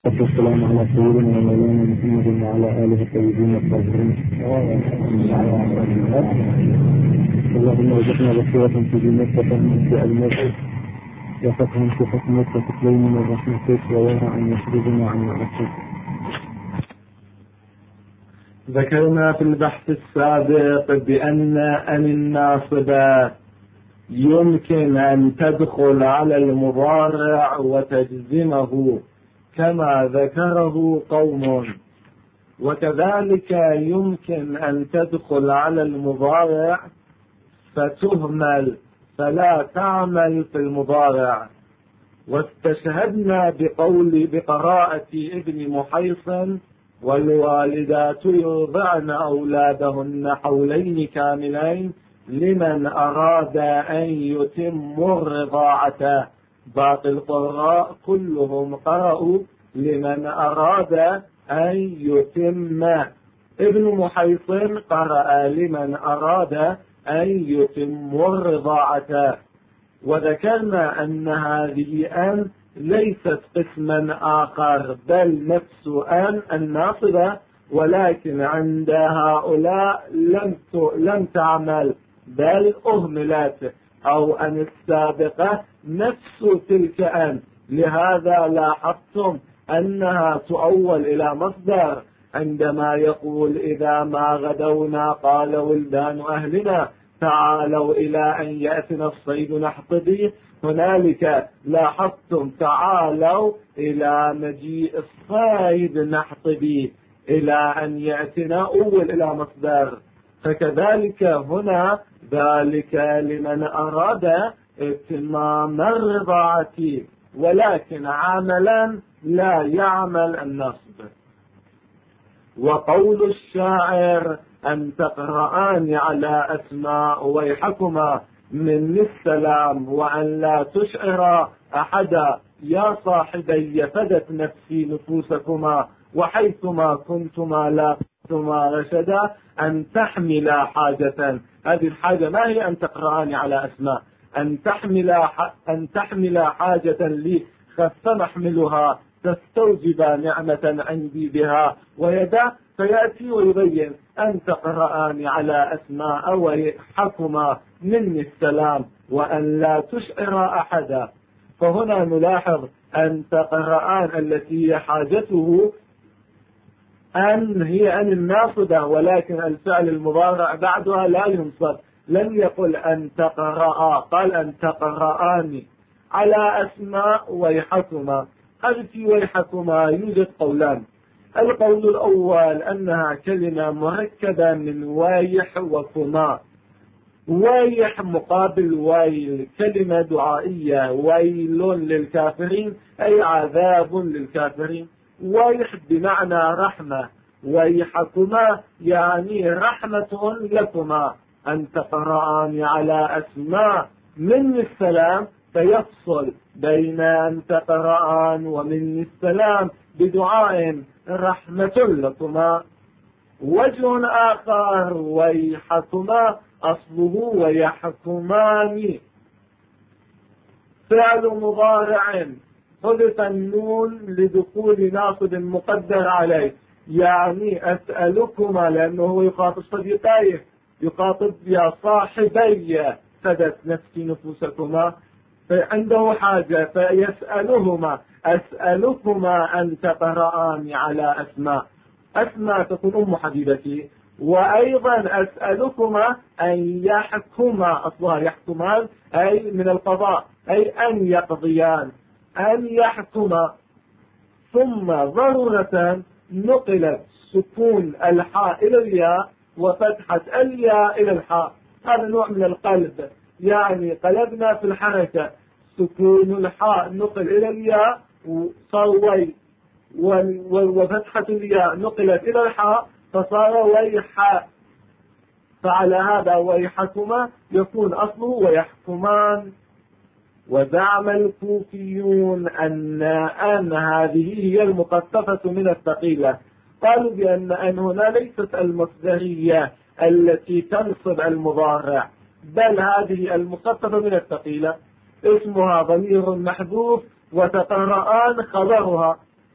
والسلام على سيدنا ومولانا محمد وعلى آله الطيبين الطاهرين. اللهم ارزقنا بصيرة في دينك وفهما في علمك وفقها في حكمك وتسليما من رحمتك وورعا يخرجنا عن معصيتك. ذكرنا في البحث السابق بأن الناصبة يمكن أن تدخل على المضارع وتجزمه كما ذكره قوم، وكذلك يمكن أن تدخل على المضارع فتهمل فلا تعمل في المضارع. واستشهدنا بقراءة ابن محيصن: والوالدات يرضعن أولادهن حولين كاملين لمن أراد أن يتم الرضاعة. باقي القراء كلهم قرأوا لمن أراد أن يتم. ابن محيصن قرأ لمن أراد أن يتم الرضاعة. وذكرنا أن هذه أن ليست قسما آخر بل نفس أن الناصبة، ولكن عند هؤلاء لم تعمل بل أهملت، أو أن السابقة نفس تلك أن. لهذا لاحظتم أنها تؤول إلى مصدر عندما يقول: إذا ما غدونا قال ولدان أهلنا تعالوا إلى أن يأتنا الصيد نحتضيه. هنالك لاحظتم تعالوا إلى مجيء الصيد نحتضيه، إلى أن يأتنا أول إلى مصدر. فكذلك هنا ذلك لمن أراد اتمام الرضاعة، ولكن عملا لا يعمل النصب. وقول الشاعر: أن تقرآن على أسماء ويحكما من السلام وأن لا تشعر أحدا يا صاحبي فدت نفسي نفوسكما وحيثما كنتما لا كنتما رشدا أن تحملا حاجة. هذه الحاجة ما هي أن تقرآن على أسماء، أن تحملا حاجة لي خف محملها تستوجب نعمة عندي بها ويدا. فيأتي ويبين: أن تقرآن على أسماء ويحكما مني السلام وأن لا تشعر أحدا. فهنا نلاحظ أن تقرآن التي هي حاجته أن هي أن الناصبة، ولكن الفعل المضارع بعدها لا ينصب. لم يقل أن تقرأ، قال أن تقرآن على أسماء ويحكما. هذه في ويحكما يوجد قولان. القول الأول أنها كلمة مركبة من وايح وكما. وايح مقابل ويل، كلمة دعائية: ويل للكافرين أي عذاب للكافرين. وايح بمعنى رحمة، ويحكما يعني رحمة لكما. أن تقرآن على أسماء من السلام، فيفصل بين أن تقرآن ومن السلام بدعاء رحمة لكما. وجه آخر: ويحكما أصله ويحكمان، فعل مضارع حذف النون لدخول ناصب مقدر عليه، يعني أسألكما، لأنه يخاطب صديقيه، يخاطب يا صاحبي فدت نفسي نفوسكما، فعنده حاجة فيسألهما: أسألكما أن تقرآن على أسماء. أسماء تكون أم حبيبتي. وأيضا أسألكما أن يحكما، أصلها يحكمان أي من القضاء، أي أن يقضيان، أن يحكما. ثم ضرورة نقلت سكون الحاء إلى الياء وفتحة الياء إلى الحاء. هذا نوع من القلب، يعني قلبنا في الحركة، سكون الحاء نقل إلى الياء وصار وي، وفتحة الياء نقلت إلى الحاء فصار ويحاء. فعلى هذا ويحكما يكون أصله ويحكمان. وزعم الكوفيون أن هذه هي المخففة من الثقيلة. قالوا بأن هنا ليست المصدرية التي تنصب المضارع، بل هذه المخففة من الثقيلة اسمها ضمير محذوف وتقرآن خبرها.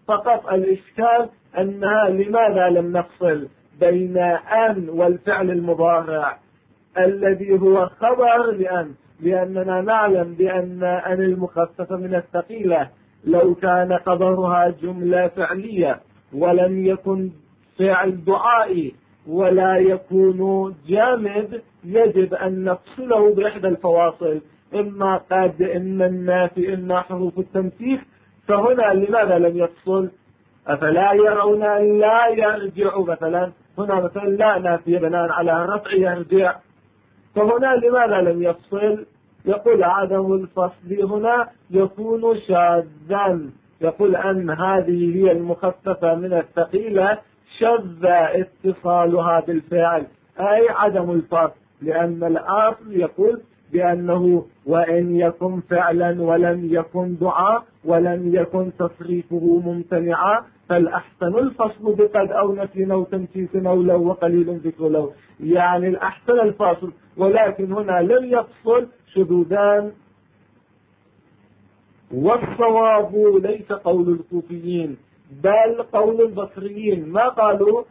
فقط الإشكال أنها لماذا لم نفصل بين أن والفعل المضارع الذي هو خبر لأننا نعلم بأن المخففة من الثقيلة لو كان خبرها جملة فعلية ولم يكن فعل دعائي ولا يكون جامد يجب أن نفصله بإحدى الفواصل، إما قد إما النافي إما حروف التمسيح. فهنا لماذا لم يفصل؟ أفلا يرون أن لا يرجع مثلا، هنا مثلا لا نافية بناء على رفع يرجع، فهنا لماذا لم يفصل؟ يقول عدم الفصل هنا يكون شاذا، يقول أن هذه هي المخففة من الثقيلة شذ اتصالها بالفعل أي عدم الفصل، لأن الأصل يقول بأنه وإن يكن فعلا ولم يكن دعاء ولم يكن تصريفه ممتنعا فالأحسن الفصل بقد أو نفي أو تمسيس أو لو وقليل ذكر لو، يعني الأحسن الفصل، ولكن هنا لم يفصل شذوذان. والصواب ليس قول الكوفيين بل قول البصريين، ما قالوا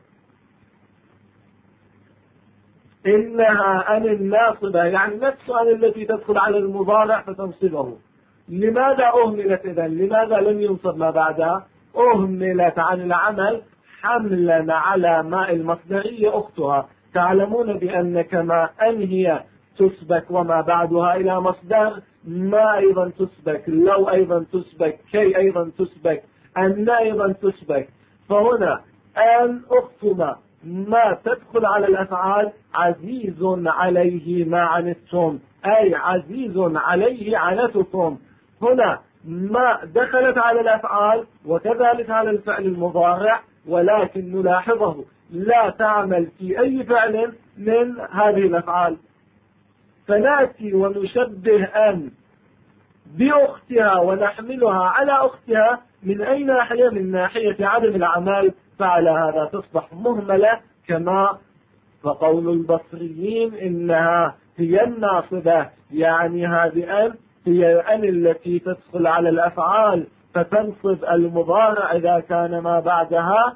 إنها أن الناصبة يعني نفس أن التي تدخل على المضارع فتنصبه. لماذا أهملت إذن؟ لماذا لم ينصب ما بعدها؟ أهملت عن العمل حملا على ماء المصدرية أختها. تعلمون بأن كما أن هي تسبك وما بعدها إلى مصدر، ما أيضا تسبك، لو أيضا تسبك، كي أيضا تسبك، أن أيضا تسبك. فهنا أن أختما ما تدخل على الأفعال عزيز عليه ما عنتم، أي عزيز عليه عنتكم. هنا ما دخلت على الأفعال وكذلك على الفعل المضارع، ولكن نلاحظه لا تعمل في أي فعل من هذه الأفعال. فنأتي ونشبه أن بأختها ونحملها على أختها من أي ناحية؟ من ناحية عدم الأعمال، فعلى هذا تصبح مهملة كما فقول البصريين إنها هي الناصبة، يعني هذه أن هي أن التي تدخل على الأفعال فتنصب المضارع إذا كان ما بعدها،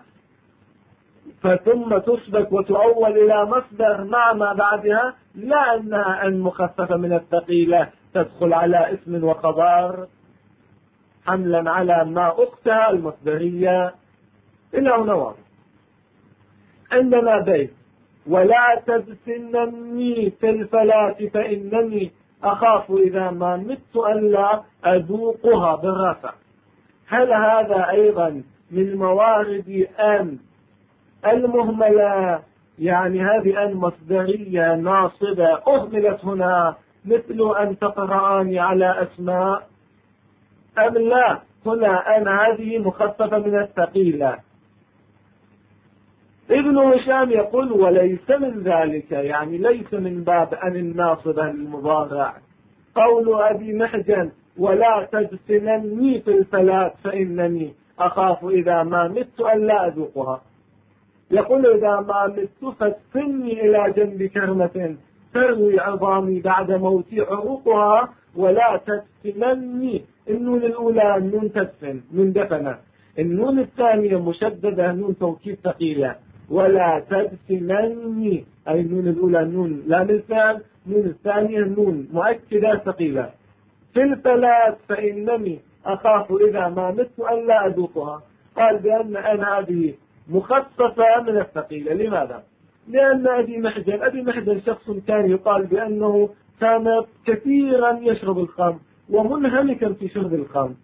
ثم تسبك وتؤول إلى مصدر مع ما بعدها، لا أنها أن مخففة من الثقيلة تدخل على اسم وخبر حملا على ما أختها المصدرية. إلى هنا واضح. عندنا بيت ولا تبسنني في الفلاة فإنني أخاف إذا ما مت أن لا أذوقها بالرفع. هل هذا أيضا من موارد أن المهملة؟ يعني هذه أن مصدرية ناصبة أهملت هنا مثل أن تقرأني على أسماء أم لا؟ هنا أن هذه مخففة من الثقيلة. ابن هشام يقول وليس من ذلك، يعني ليس من باب أن الناصبة للمضارع. قول أبي محجن ولا تدفنني في الفلاة فإنني أخاف إذا ما مت أن لا أذوقها. يقول إذا ما مت فادفني إلى جنب كرمة تروي عظامي بعد موتي عروقها، ولا تدفنني. النون الأولى النون تدفن، نون دفنة. النون الثانية مشددة، نون توكيد ثقيلة. ولا تدفنني أي النون الأولى نون لام الفعل، النون الثانية نون مؤكدة ثقيلة. في الفلاة فإنني أخاف إذا ما مت أن لا أذوقها. قال بأن هذه مخففة من الثقيلة. لماذا؟ لأن أبي محجن شخص كان يقال بأنه كان كثيرا يشرب الخمر ومنهمكا في شرب الخمر،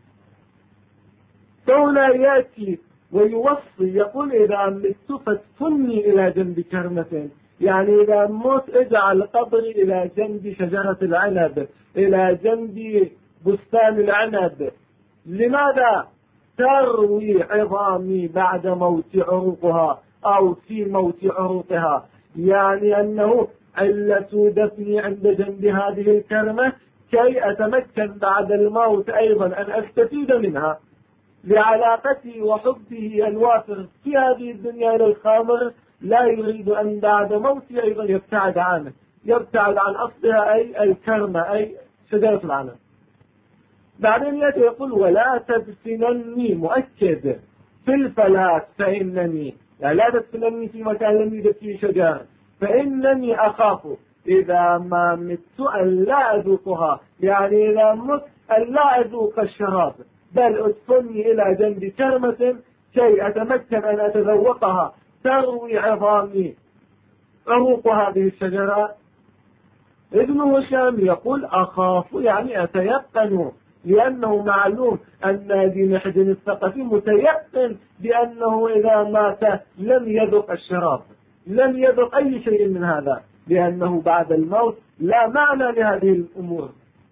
فهنا يأتي ويوصي يقول إذا مت فادفني إلى جنب كرمة، يعني إذا مت اجعل قبري إلى جنب شجرة العنب، إلى جنب بستان العنب. لماذا؟ تروي عظامي بعد موت عروقها أو في موت عروقها، يعني أنه علة دفني عند جنب هذه الكرمة كي أتمكن بعد الموت أيضا أن أستفيد منها، لعلاقتي وحبه الوافر في هذه الدنيا إلى الخامر. لا يريد أن بعد موتي أيضا يبتعد عنه، يبتعد عن أصلها أي الكرمة أي شجرة العنب. بعدين يأتي يقول ولا تدفنني مؤكد، في الفلات فإنني، يعني لا تدفنني في مكان لم يوجد فيه شجر، فإنني أخاف إذا ما مت أن لا أذوقها، يعني إذا مت أن لا أذوق الشراب، بل ادفني إلى جنب كرمة كي أتمكن أن أتذوقها تروي عظامي عروق هذه الشجرة. ابن هشام يقول أخاف يعني أتيقن، لأنه معلوم أن ذي محد الثقفي متيقن بأنه إذا مات لم يذق الشراب، لم يذق أي شيء من هذا، لأنه بعد الموت لا معنى لهذه الأمور.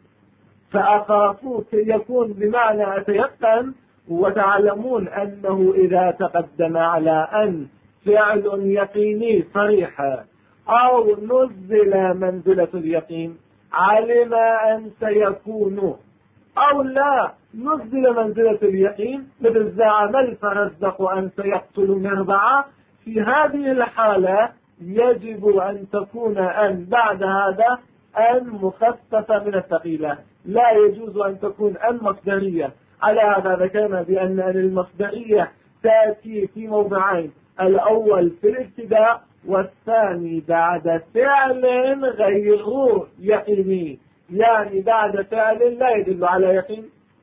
فأخاف يكون بمعنى أتيقن، وتعلمون أنه إذا تقدم على أن فعل يقيني صريح أو نزل منزلة اليقين علم أن سيكون، أو لا نزل منزلة اليقين مثل زعم الفرزدق أن سيقتل مربعة، في هذه الحالة يجب أن تكون أن بعد هذا أن مخففة من الثقيلة، لا يجوز أن تكون أن مصدرية. على هذا ذكرنا بأن المصدرية تأتي في موضعين، الأول في الابتداء والثاني بعد فعل غير يقيني، يعني بعد فعل لا يدل على يقين.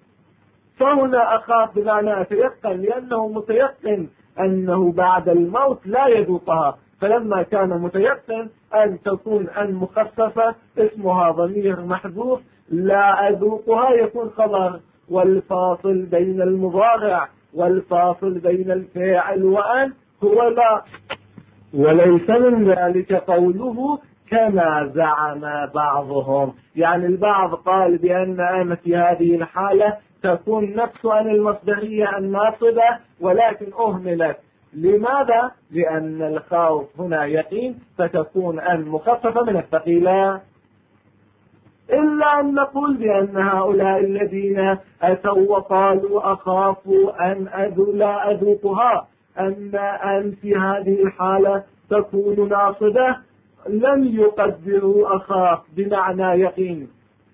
فهنا أخاف بمعنى أتيقن، لأنه متيقن أنه بعد الموت لا يذوقها، فلما كان متيقن أن تكون أن مخففة اسمها ضمير محذوف، لا أذوقها يكون خبر، والفاصل بين المضارع والفاصل بين الفاعل وأن هو لا. وليس من ذلك قوله كما زعم بعضهم، يعني البعض قال بأن أن في هذه الحالة تكون نفس أن المصدرية الناصبة، ولكن أهملت. لماذا؟ لأن الخوف هنا يقين، فتكون أن مخففة من الثقيلة. إلا أن نقول بأن هؤلاء الذين أتوا وقالوا أخاف أن لا أذوقها أن في هذه الحالة تكون ناصبة، لم يقدروا أخاف بمعنى يقين،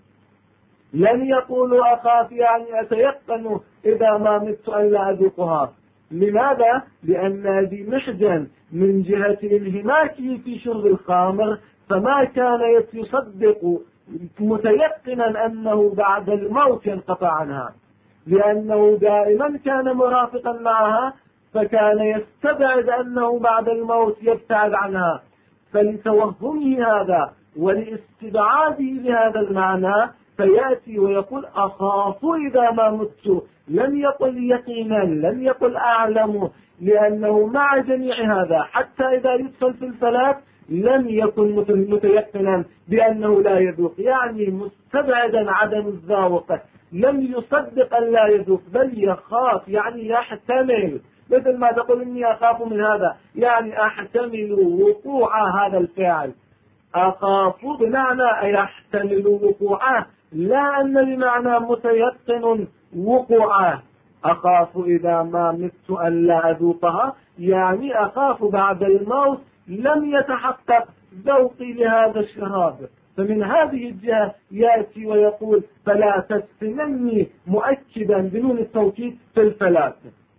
لن يقولوا أخاف يعني أتيقن إذا ما مت أن لا أذوقها. لماذا؟ لأن ذي محجن من جهة انهماكه في شرب الخمر فما كان يصدق متيقنا أنه بعد الموت ينقطع عنها، لأنه دائما كان مرافقا معها، فكان يستبعد أنه بعد الموت يبتعد عنها. فلتوهمه هذا ولاستبعاده لهذا المعنى فيأتي ويقول أخاف إذا ما مت، لم يقل يقينا، لم يقل أعلم، لأنه مع جميع هذا حتى إذا يدخل في الفلات لم يكن متيقنا بأنه لا يذوق، يعني مستبعدا عدم الذوق، لم يصدق أن لا يذوق، بل يخاف يعني يحتمل، مثل ما تقول إني أخاف من هذا، يعني أحتمل وقوع هذا الفعل. أخاف بمعنى يحتمل وقوعه، لا أن بمعنى متيقن وقوعه. أخاف إذا ما مت أن لا أذوقها، يعني أخاف بعد الموت لم يتحقق ذوقي لهذا الشراب. فمن هذه الجهة يأتي ويقول فلا تفتنني، مؤكدا بنون التوكيد في الفلات،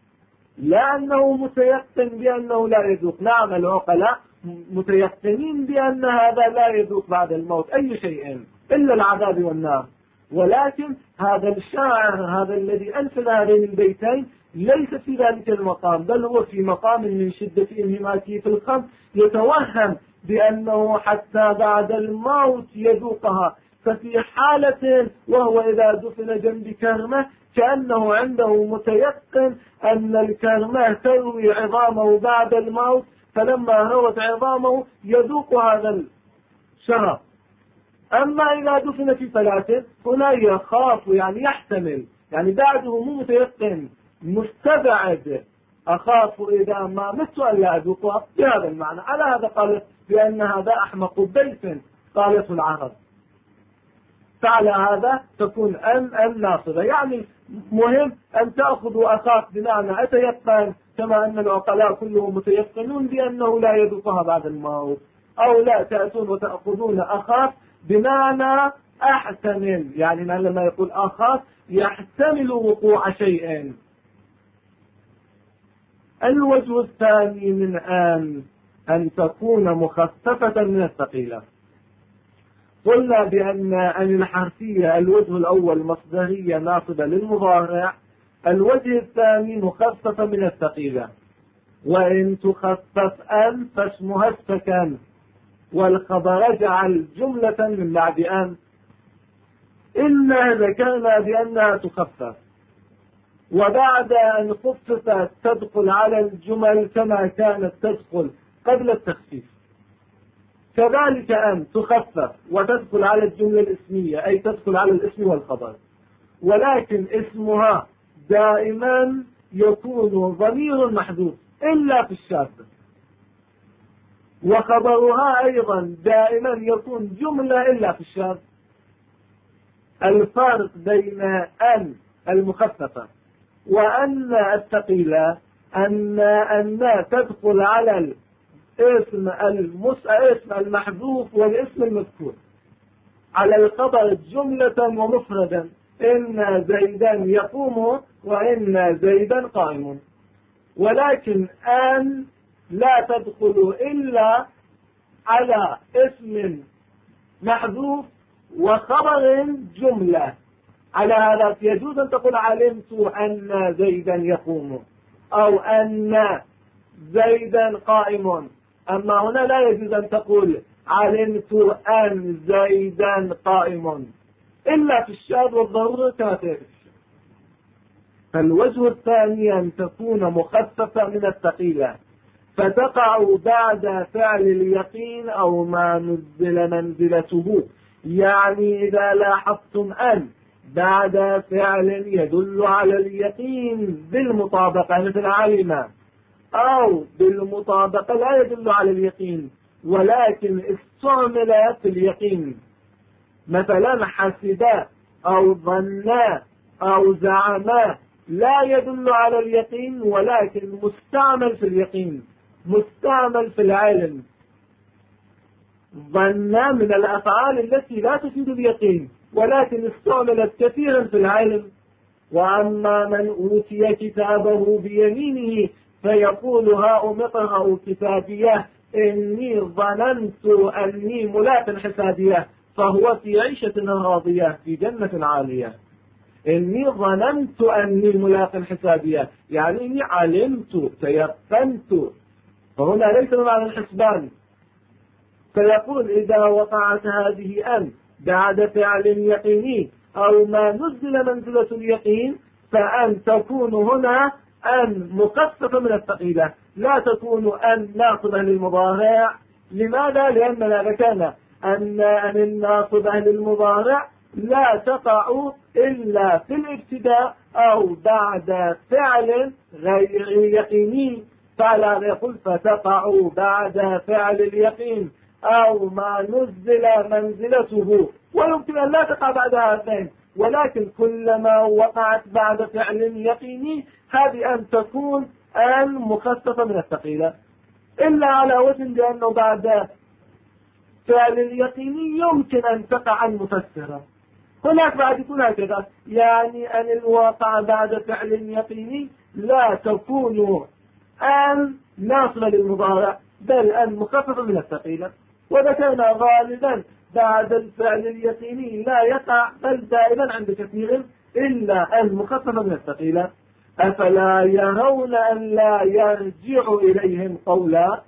لأنه متيقن بأنه لا يذوق. نعم العقلاء متيقنين بأن هذا لا يذوق بعد الموت أي شيء إلا العذاب والنار، ولكن هذا الشاعر هذا الذي أنشد هذين البيتين ليس في ذلك المقام، بل هو في مقام من شدة انهماكه في الخمر يتوهم بأنه حتى بعد الموت يذوقها. ففي حالة وهو إذا دفن جنب كرمة كأنه عنده متيقن أن الكرمة تروي عظامه بعد الموت، فلما روت عظامه يذوق هذا الشراب. أما إذا دفن في فلاة هنا يخاف يعني يحتمل، يعني بعده مو متيقن، مستبعد. أخاف إذا ما مت أن لا أذوقها بهذا المعنى. على هذا قالت بأن هذا أحمق بيت قالته العرب، فعلى هذا تكون أن ناصبة. يعني مهم أن تأخذوا أخاف بمعنى أتيقن، كما أن العقلاء كلهم متيقنون بأنه لا يذوقها بعد الموت، أو لا تأتون وتأخذون أخاف بمعنى أحتمل، يعني لما يقول أخاف يحتمل وقوع شيء. الوجه الثاني من أن تكون مخففة من الثقيلة. قلنا بأن الحرفية الوجه الأول مصدرية ناصبة للمضارع، الوجه الثاني مخففة من الثقيلة. وإن تخفف أن فاسمها السكن، والخبر اجعل جملة من بعد أن. إنا ذكرنا بأنها تخفف، وبعد أن خففت تدخل على الجمل كما كانت تدخل قبل التخفيف. كذلك أن تخفف وتدخل على الجملة الاسمية، أي تدخل على الاسم والخبر، ولكن اسمها دائما يكون ضمير محذوف إلا في الشاذ، وخبرها أيضا دائما يكون جملة إلا في الشاذ. الفارق بين أن المخففة وأن الثقيلة أن تدخل على الاسم المحذوف والاسم المذكور، على الخبر جملة ومفردا، إن زيدا يقوم وإن زيدا قائم. ولكن أن لا تدخل إلا على اسم محذوف وخبر جملة. على هذا يجوز أن تقول علمت أن زيدا يقوم أو أن زيدا قائم، أما هنا لا يجوز أن تقول علمت أن زيدا قائم إلا في الشاذ والضرورة كما تعرف. فالوجه الثاني أن تكون مخففة من الثقيلة، فتقع بعد فعل اليقين أو ما نزل منزلته. يعني إذا لاحظتم أن بعد فعل يدل على اليقين بالمطابقة مثل علم، أو بالمطابقة لا يدل على اليقين ولكن استعمل في اليقين، مثلا حسبا أو ظنا أو زعما، لا يدل على اليقين ولكن مستعمل في اليقين، مستعمل في العلم. ظنا من الأفعال التي لا تفيد اليقين ولكن استعملت كثيرا في العلم. وأما من أوتي كتابه بيمينه فيقول هاؤم اقرءوا كتابيه إني ظننت أني ملاق حسابيه فهو في عيشة راضية في جنة عالية. إني ظننت أني ملاق حسابيه يعني إني علمت تيقنت، فهنا ليس معنى الحسبان. فيقول إذا وقعت هذه أن بعد فعل يقيني أو ما نزل منزلة اليقين فأن تكون هنا أن مخففة من الثقيلة، لا تكون أن ناصبة للمضارع. لماذا؟ لأننا ذكرنا أن الناصبة للمضارع لا تقع إلا في الابتداء أو بعد فعل غير يقيني، فلا يقول فتقع بعد فعل اليقين أو ما نزل منزلته، ويمكن أن لا تقع بعد هذين، ولكن كلما وقعت بعد فعل يقيني هذه أن تكون أن مخففة من الثقيلة، إلا على وجه لأنه بعد فعل اليقيني يمكن أن تقع مفسرة. هناك بعد يكون هكذا، يعني أن الواقع بعد فعل يقيني لا تكون أن ناصبة للمضارع بل أن مخففة من الثقيلة. وذكرنا غالبا بعد الفعل اليقيني لا يقع بل دائما عند كثير إلا أن مخففة من الثقيلة. أفلا يرون أن لا يرجع إليهم قولا،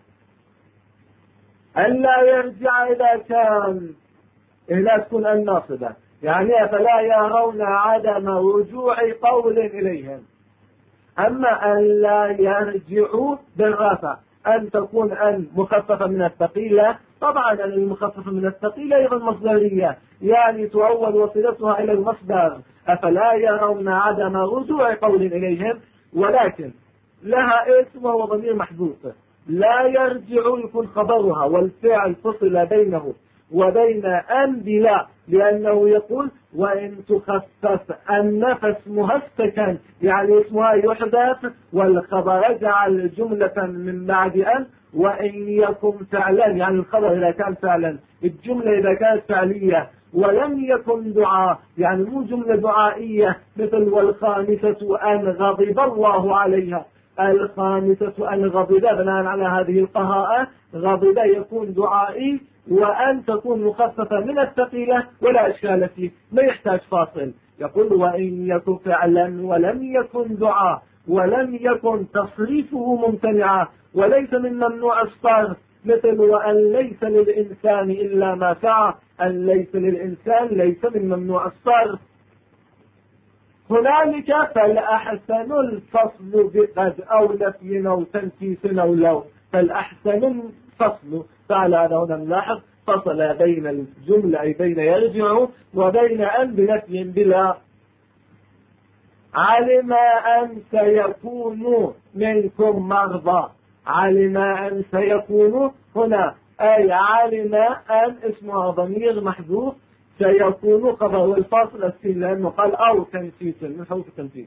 أن لا يرجع إذا كان لا تكون الناصبة، يعني أفلا يرون عدم رجوع قول إليهم. أما أن لا يرجعوا بالرفع أن تكون أن مخففة من الثقيلة. طبعا أن المخففة من الثقيلة أيضا مصدرية، يعني تؤول وصلتها إلى المصدر أفلا يرون عدم رجوع قول إليهم، ولكن لها اسم وهو ضمير محذوف. لا يرجع يكون خبرها والفعل فصل بينه وبين أن بلا، لأنه يقول وإن تخفف النفس مهستكا، يعني اسمها يحدث والخبر اجعل جملة من بعد أن، وإن يكن فعلا يعني الخبر إذا كان فعلا، الجملة إذا كانت فعلية، ولم يكن دعاء يعني مو جملة دعائية مثل والخامسة أن غضب الله عليها، الخامسة أن غضب بناء على هذه القراءة، غضب يكون دعائي، وأن تكون مخففة من الثقيلة ولا إشكال فيه، ما يحتاج فاصل. يقول وإن يكن فعلا ولم يكن دعاء ولم يكن تصريفه ممتنعا وليس من ممنوع الصرف، مثل وأن ليس للإنسان إلا ما سعى، أن ليس للإنسان ليس من ممنوع الصرف. هنالك فالأحسن الفصل بقد أو نفي أو تنكيس أو لو، فالأحسن الفصل. فعلى هنا نلاحظ فصل بين الجملة أي بين يرجع وبين أن بنفي بلا. علم أن سيكون منكم مرضى، علم أن سيكون هنا أي علم أن اسمها ضمير محذوف، سيكون خبر والفاصل السين لأنه قال أو تنفيس من حروف التنفيس.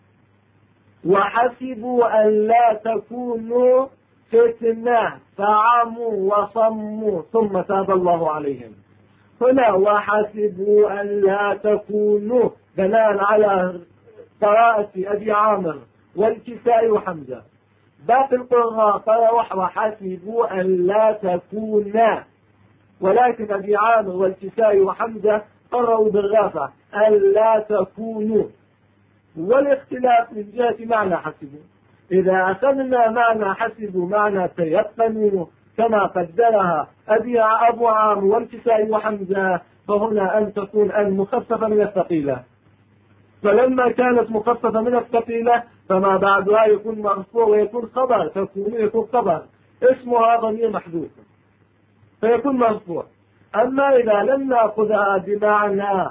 وحسبوا أن لا تكونوا فتنة فعموا وصموا ثم تاب الله عليهم. هنا وحسبوا أن لا تكونوا بناء على قراءة أبي عامر والكسائي وحمزة. باقي القراء قال وحسبوا أن لا تكونا، ولكن أبي عامر والكسائي وحمزة قرأوا بالرافع أن لا تكونوا، والاختلاف من جهة معنى حسبوا. إذا أخذنا معنى حسبوا معنى تيقنوا كما قدرها أبو عامر والكسائي وحمزة، فهنا أن تكون أن مخففة من الثقيلة، فلما كانت مخففة من الثقيلة فما بعدها يكون مرفوع ويكون خبر، تكون يكون خبر اسمها ضمير محذوف فيكون مرفوع. أما إذا لم نأخذها بمعنى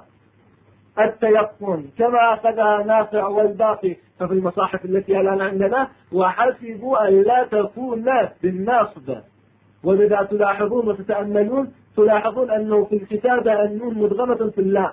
التيقن كما أخذها نافع والباقي، ففي المصاحف التي الآن عندنا وحسبوا أن لا تكون بالناصب، ولذا تلاحظون وتتأملون تلاحظون أنه في الكتابة النون مدغمة في اللام،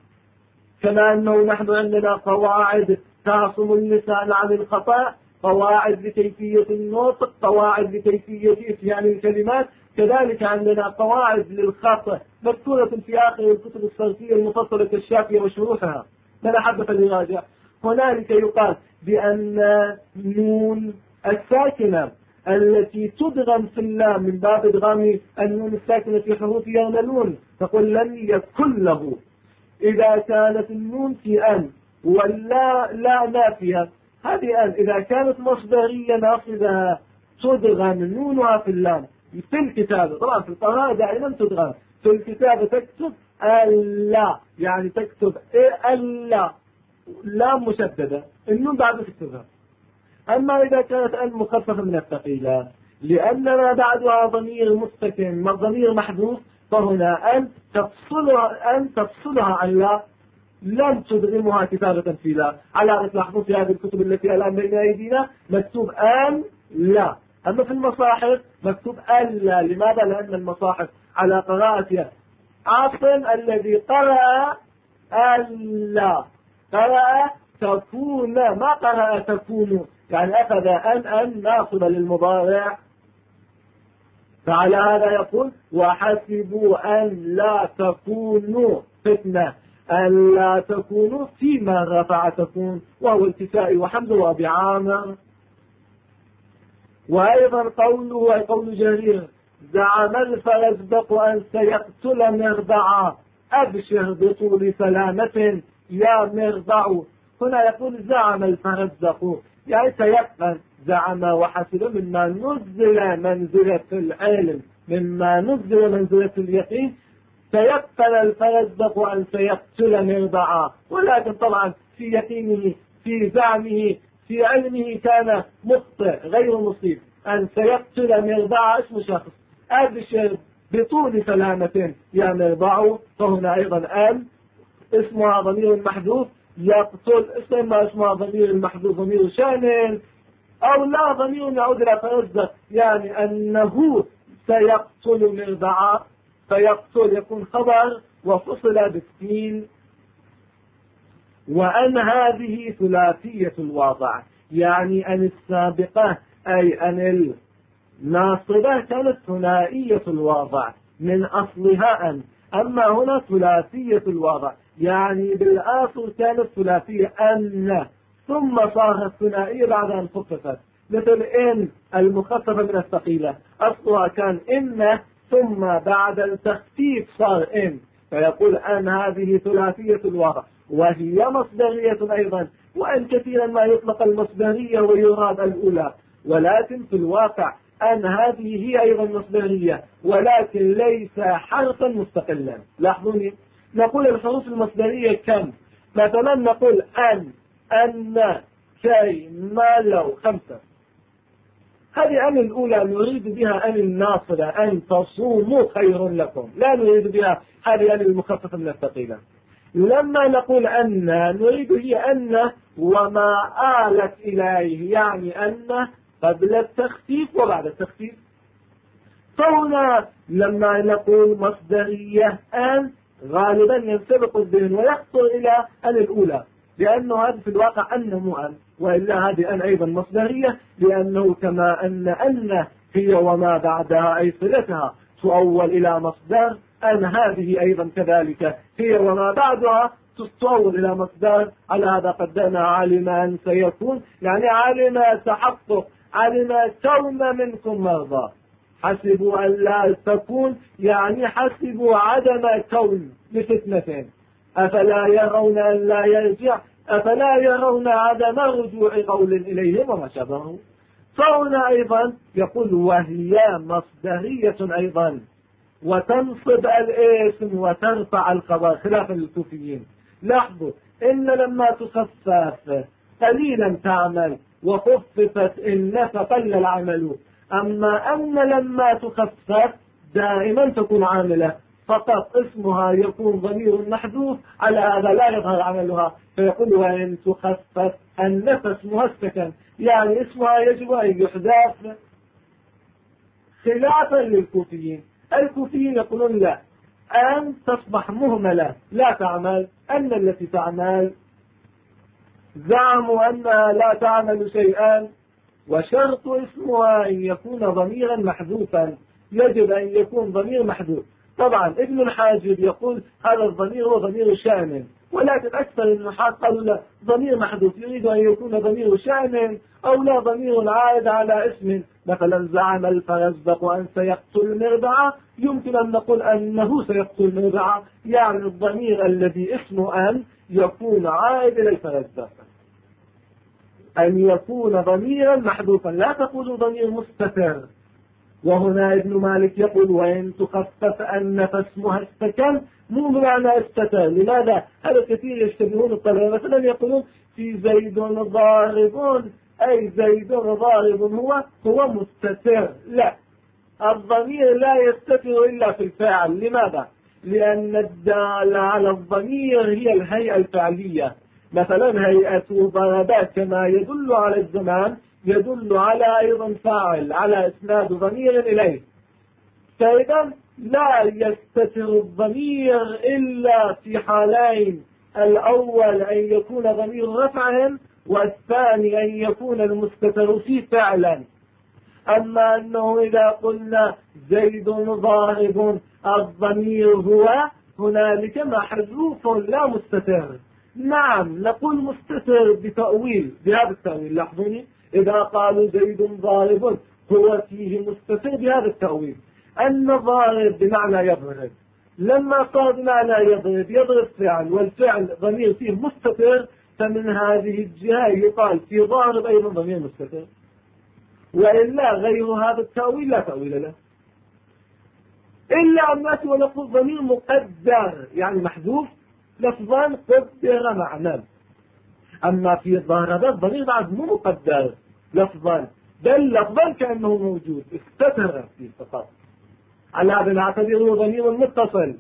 كما أنه نحن عندنا قواعد تعصم اللسان عن الخطأ، قواعد لكيفية النطق، قواعد لكيفية إتيان الكلمات، كذلك عندنا قواعد للخطأ مذكورة في آخر الكتب الصرفية المفصلة كالشافية وشروحها. من أحب فليراجع. هنالك يقال بأن نون الساكنة التي تدغم في اللام من باب ادغام النون الساكنة في حروف يغملون، تقول لن يكن له. إذا كانت النون في أن ولا لا نافية، هذه أن إذا كانت مصدرية ناصبة تدغم نونها في اللام في الكتابة. طبعا في القراءة دائما تدغم، في الكتابة تكتب ألا، يعني تكتب ألا لا مشددة، النون بعد تكتبها. أما إذا كانت أن مخففة من الثقيلة لأن ما بعدها ضمير مستكن ضمير محذوف، فهنا أن تفصلها عن لا، لم تدغمها كتابة في لا، على أن تلاحظون في هذه الكتب التي الآن بين أيدينا مكتوب أن لا، أما في المصاحف مكتوب ألا. لماذا؟ لأن المصاحف على قراءة عاصم الذي قرأ ألا قرأ تكون، ما قرأ تكون، يعني أخذ أن ناصبة للمضارع. فعلى هذا يقول وحسبوا أن لا تكونوا فتنة، أن لا تكونوا فيما رفع تكون، وهو الكسائي وحمزة وأبي عامر. وأيضا قوله قول جرير زعم الفرزدق أن سيقتل مرضعا أبشر بطول سلامة يا مرضع. هنا يقول زعم الفرزدق يعني تيقن، زعم وحسب مما نزل منزلة العلم، مما نزل منزلة اليقين، تيقن الفرزدق أن سيقتل مرضعا، ولكن طبعا في يقينه في زعمه في علمه كان مخطئ غير مصيب. أن سيقتل مرضعا اسم شخص، أبشر بطول سلامة يا مرضع، فهنا أيضا أن اسمها ضمير محذوف، يقتل اسمها ضمير المحذوف ضمير شان، أو لا ضمير يعود إلى فرزدق، يعني أنه سيقتل مرضعا، فيقتل يكون خبر وفصل بالسين. وأن هذه ثلاثية الواضع، يعني أن السابقة أي أن الناصبة كانت ثنائية الواضع من أصلها أن، أما هنا ثلاثية الواضع، يعني بالآخر كانت ثلاثية أن ثم صارت ثنائية بعد أن خففت. مثل إن المخففة من الثقيلة أصلها كان إن ثم بعد التخفيف صار إن، فيقول أن هذه ثلاثية الوضع وهي مصدرية أيضا، وأن كثيرا ما يطلق المصدرية ويراد الأولى، ولكن في الواقع أن هذه هي أيضا مصدرية ولكن ليس حرفا مستقلا. لاحظوني، نقول الحروف المصدرية كم؟ مثلا نقول أن كي ما لو 5. هذه أن الأولى نريد بها أن الناصرة، أن تصوموا خير لكم، لا نريد بها هذه أن المخففة من الثقيلة. لما نقول أن نريد هي أن وما آلت إليه، يعني أن قبل التخفيف وبعد التخفيف. فهنا لما نقول مصدرية أن غالبا ينسبق الذهن ويخطر إلى أن الأولى، لأنه هذا في الواقع أن مو أن، وإلا هذه أن أيضا مصدرية، لأنه كما أن هي وما بعدها أي صلتها تؤول إلى مصدر، أن هذه أيضا كذلك هي وما بعدها تؤول إلى مصدر. على هذا قدرنا علم أن سيكون، يعني علم تحقق، علم كون منكم مرضى، حسبوا أن لا تكون يعني حسبوا عدم كون لفتنة، أفلا يرون أن لا يرجع، أفلا يرون عدم رجوع قول إليهم وما شابهه. فهنا أيضا يقول وهي مصدرية أيضا، وتنصب الاسم وترفع الخبر خلافا للكوفيين. لاحظوا إن لما تخفف قليلا تعمل وخففت إن فقل العمل، أما أن لما تخفف دائما تكون عاملة، فقط اسمها يكون ضمير محذوف، على هذا لا يظهر عملها، فيقول وإن تخفف النفس اسمها السكن، يعني اسمها يجب أن يحذف خلافا للكوفيين. الكوفيين يقولون لا، أن تصبح مهملة لا تعمل، أن التي تعمل. زعموا أنها لا تعمل شيئا، وشرط اسمها أن يكون ضميرا محذوفا، يجب أن يكون ضمير محذوف. طبعا ابن الحاجب يقول هذا الضمير هو ضمير شأن، ولكن أكثر النحاة قالوا لا، ضمير محذوف يريد أن يكون ضمير شأن أو لا ضمير عائد على اسم. مثلا زعم الفرزدق أن سيقتل المربعة، يمكن أن نقول أنه سيقتل المربعة، يعني الضمير الذي اسمه أن يكون عائد إلى الفرزدق، أن يكون ضميرا محذوفا، لا تقول ضمير مستتر. وهنا ابن مالك يقول وإن تخفف أن فاسمها السكن، مو بمعنى استتر. لماذا؟ هذا كثير يشتبهون الطلبة، مثلا يقولون في زيد ضارب، أي زيد ضارب هو مستتر. لا، الضمير لا يستتر إلا في الفاعل. لماذا؟ لأن الدالة على الضمير هي الهيئة الفعلية. مثلا هيئة ضربات كما يدل على الزمان يدل على أيضا فاعل، على إسناد ضمير إليه. فإذا لا يستتر الضمير إلا في حالين: الأول أن يكون ضمير رفع، والثاني أن يكون المستتر فيه فعلا. أما أنه إذا قلنا زيد ضارب الضمير هو هنالك محذوف لا مستتر. نعم نقول مستتر بتأويل، بهذا التأويل. لاحظوني، إذا قالوا زيد ضارب هو فيه مستتر بهذا التأويل، أن ضارب بمعنى يضرب. لما صار بمعنى يضرب فعل، والفعل ضمير فيه مستتر، فمن هذه الجهة يقال في ضارب أيضا ضمير مستتر، وإلا غير هذا التأويل لا تأويل له، إلا أن نأتي ونقول ضمير مقدر يعني محذوف لفظا قدر معنى. أما في ضارب الضمير بعد مو مقدر لفظا، بل لفظا كأنه موجود، استتر فيه فقط. على هذا نعتبره ضمير متصل،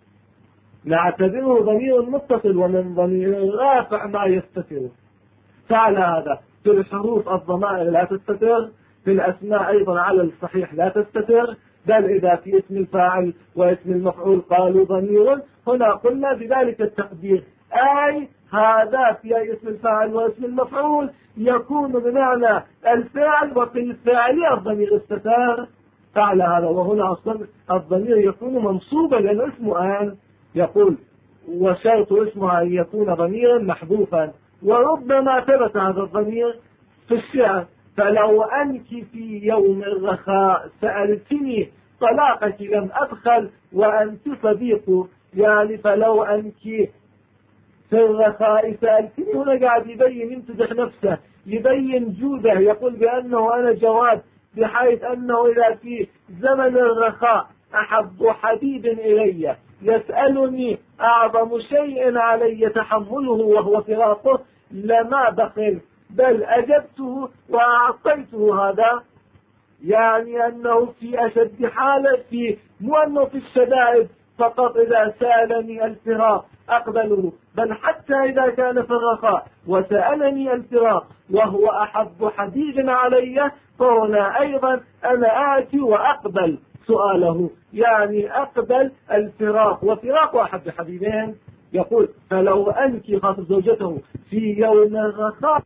نعتبره ضمير متصل، ومن ضمير رافع ما يستتر. فعلى هذا في الحروف الضمائر لا تستتر، في الأسماء أيضا على الصحيح لا تستتر، بل إذا في اسم الفاعل واسم المفعول قالوا ضمير، هنا قلنا بذلك التقدير، أي هذا في اسم الفاعل واسم المفعول يكون بمعنى الفعل، وفي الفاعل الضمير استتر. فعلى هذا وهنا أصلا الضمير يكون منصوبا لأن اسمه أن، يقول وشرط اسمها أن يكون ضميرا محذوفا. وربما ثبت هذا الضمير في الشعر، فلو أنك في يوم الرخاء سألتني طلاقك لم أبخل وأنت صديق، يعني فلو أنك في الرخاء سألتني. هنا قاعد يبين يمتدح نفسه، يبين جوده، يقول بأنه أنا جواد، بحيث أنه إذا في زمن الرخاء أحب حبيب إلي يسألني أعظم شيء علي تحمله وهو فراقه لما بخل، بل أجبته وأعطيته. هذا يعني أنه في أشد حالة، مو أنه في الشدائد فقط إذا سألني الفراق أقبله، بل حتى إذا كان في الرخاء وسألني الفراق وهو أحب حبيب علي، فهنا أيضا أنا آتي وأقبل سؤاله، يعني أقبل الفراق، وفراق أحب حبيبين. يقول فلو أنك خاطب زوجته في يوم الرخاء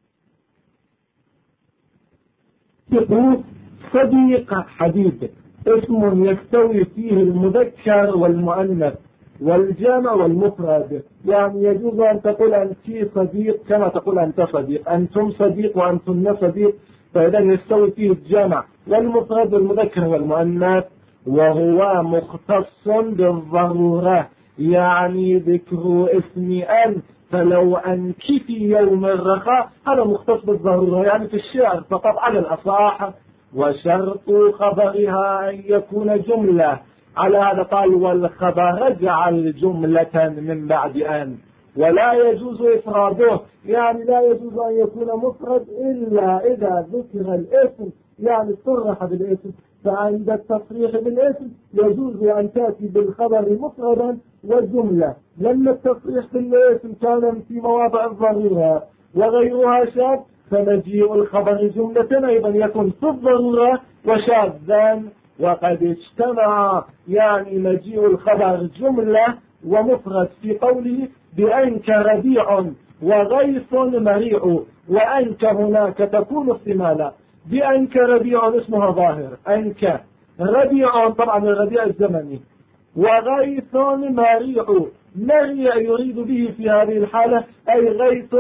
صديق حبيب، اسم يستوي فيه المذكر والمؤنث والجمع والمفرد، يعني يجوز أن تقول أنت صديق كما تقول أنت صديق، أنتم صديق وأنتن صديق، فإذا يستوي فيه الجمع والمفرد والمذكر والمؤنث. وهو مختص بالضرورة، يعني ذكر اسم أن، فلو أنك في يوم الرخاء هذا مختص بالضرورة، يعني في الشعر فقط على الأصح. وشرط خبرها أن يكون جملة، على هذا قال والخبر اجعل جملة من بعد أن، ولا يجوز إفراده، يعني لا يجوز أن يكون مفرد إلا إذا ذكر الاسم، يعني صرح بالاسم. فعند التصريح بالاسم يجوز أن تأتي بالخبر مفردا والجملة، لما التصريح بالاسم كان في مواضع الضرورة وغيرها شاذ، فمجيء الخبر جملة أيضا يكون في الضرورة وشاذا. وقد اجتمع، يعني مجيء الخبر جملة ومفرد في قوله بأنك ربيع وغيث مريع، وأنك هناك تكون احتمالا، بأنك ربيع اسمها ظاهر، أنك ربيع طبعا الربيع الزمني، وغيث مريع، مريع يريد به في هذه الحالة أي غيث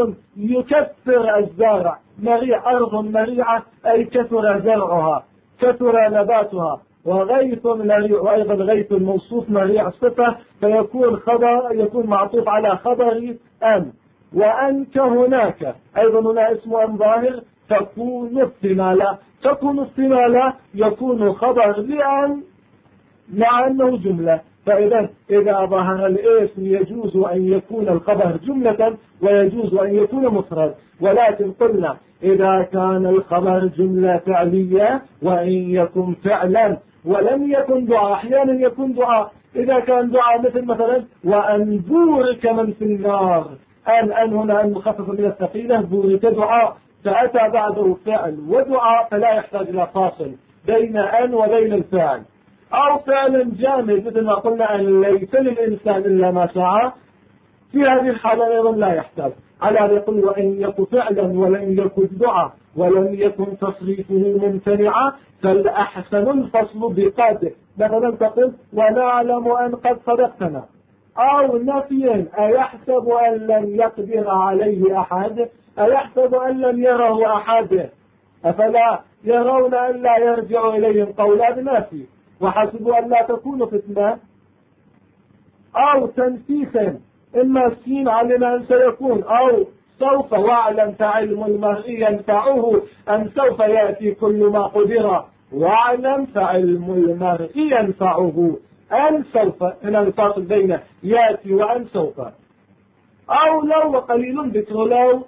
يكثر الزارع، مريع أرض مريعة أي كثر زرعها كثر نباتها، وغيث مريع، وأيضا غيث موصوف مريع صفة، فيكون خبر يكون معطوف على خبر أن. وأنك هناك أيضا هنا اسم أن ظاهر، تكون احتمالا، تكون احتمالا يكون خبر لأن مع أنه جملة. فإذا إذا ظهر الاسم يجوز أن يكون الخبر جملة ويجوز أن يكون مفرد، ولكن قلنا إذا كان الخبر جملة فعلية وإن يكن فعلا ولم يكن دعاء، أحيانا يكون دعاء، إذا كان دعاء مثلا وأن بورك من في النار، أن هنا أن مخفف من الثقيلة، بورك دعاء، فأتى بعده فعل ودعاء، فلا يحتاج إلى فاصل بين أن وبين الفعل. أو فعل جامد مثل ما قلنا أن ليس للإنسان إلا ما سعى، في هذه الحالة أيضا لا يحتاج. على هذا يقول وإن يكن فعلا ولن يكن دعاء ولم يكن تصريفه ممتنعا، فالأحسن الفصل بقد، مثلا تقول ونعلم أن قد صدقتنا، أو نفي أيحسب أن لم يقدر عليه أحد، أيحسب أن لم يره أحد، أفلا يرون أن لا يرجع إليهم قولا بنافي، وحسبوا أن لا تكون فتنة. أو تنفيسا، إما السين علم أن سيكون، أو سوف، واعلم فعلم المرء ينفعه أم سوف يأتي كل ما قدر، واعلم فعلم المرء ينفعه أم سوف، هنا الفاصل بين يأتي وأم سوف. أو لو، وقليل ذكر لو.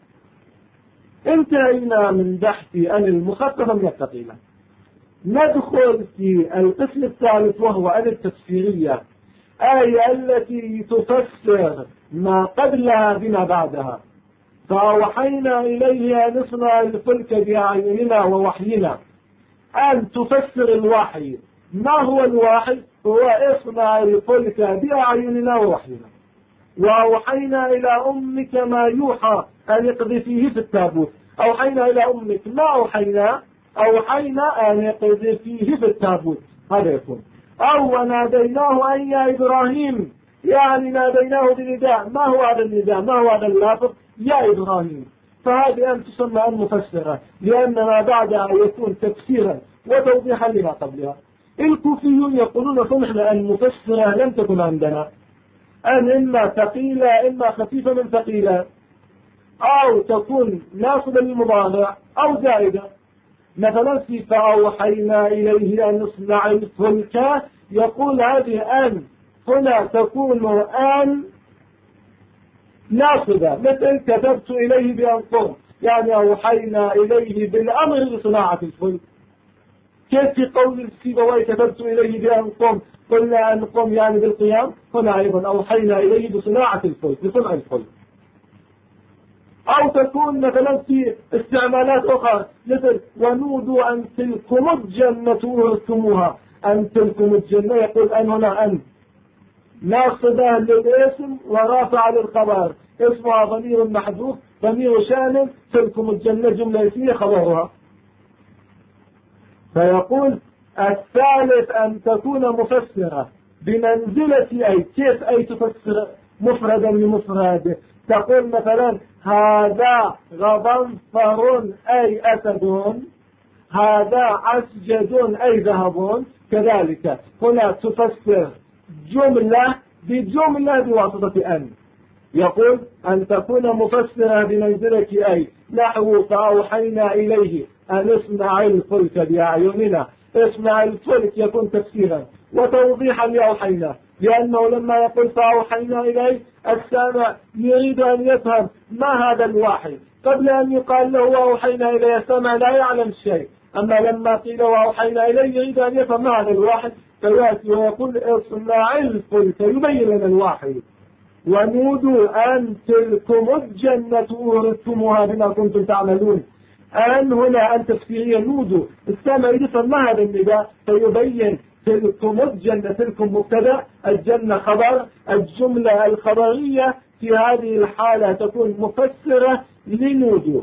انتهينا من بحث أن المخففة من الثقيلة، ندخل في القسم الثالث وهو أن التفسيرية، أي التي تفسر ما قبلها بما بعدها. فأوحينا إليه أن نصنع الفلك بأعيننا ووحينا، أن تفسر الوحي. ما هو الوحي؟ هو اصنع الفلك بأعيننا ووحينا. وأوحينا إلى أمك ما يوحى أن اقذفيه في التابوت. أوحينا إلى أمك ما أوحينا؟ أوحينا أن اقذفيه في التابوت، هذا يكون. أو ناديناه أن يا إبراهيم، يعني ناديناه بنداء. ما هو هذا النداء؟ ما هو هذا اللفظ؟ يا إبراهيم. فهذه أن تسمى أن مفسرة، لأن ما بعدها يكون تفسيرا وتوضيحا لما قبلها. الكوفيون يقولون فنحن أن مفسرة لم تكن عندنا، أن إما ثقيلة إما خفيفة من ثقيلة، أو تكون ناصبة للمضارع أو زائدة. مثلا في فأوحينا إليه أن نصنع الفلك، يقول هذه أن هنا تكون أن ناصبة، مثل كتبت إليه بأن قم، يعني أوحينا إليه بالأمر لصناعة الفلك. كيف في قول السيبويه كتبت إليه بأن قم قلنا أن قم يعني بالقيام، هنا أيضا أوحينا إليه بصناعة الفلك، بصنع الفلك. أو تكون مثلا في استعمالات أخرى مثل ونودوا أن تلكم الجنة ورثتموها، أن تلكم الجنة، يقول أن هنا أن ناصبة للاسم ورافع للخبر، اسمها ضمير محذوف ضمير شان، تلكم الجنة جملة اسمية خبرها. فيقول الثالث أن تكون مفسرة بمنزلة أي. كيف أي تفسر مفردا لمفرد؟ تقول مثلا هذا غضنفر أي أسد، هذا عسجد أي ذهب. كذلك هنا تفسر جملة بجملة بواسطة أن. يقول أن تكون مفسرة بمنزلة أي، نحو فأوحينا إليه أن اصنع الفلك بأعيننا. اصنع الفلك يكون تفسيرا وتوضيحا لأوحينا، لأنه لما يقول فأوحينا إليه السامع يريد أن يفهم ما هذا الوحي، قبل أن يقال له وأوحينا إليه السامع لا يعلم شيء، أما لما قيل وأوحينا إليه يريد أن يفهم ما هذا الوحي، فيأتي ويقول اصنع الفلك يبين لنا الوحي. ونودوا أن تلكم الجنة ورثتموها بما كنتم تعملون. أن هنا أن تفسيرية، نودوا السامع يفهم ما هذا النداء فيبين تلكم الجنة، تلكم مبتدأ، الجنة خبر، الجملة الخبرية في هذه الحالة تكون مفسرة لنودوا.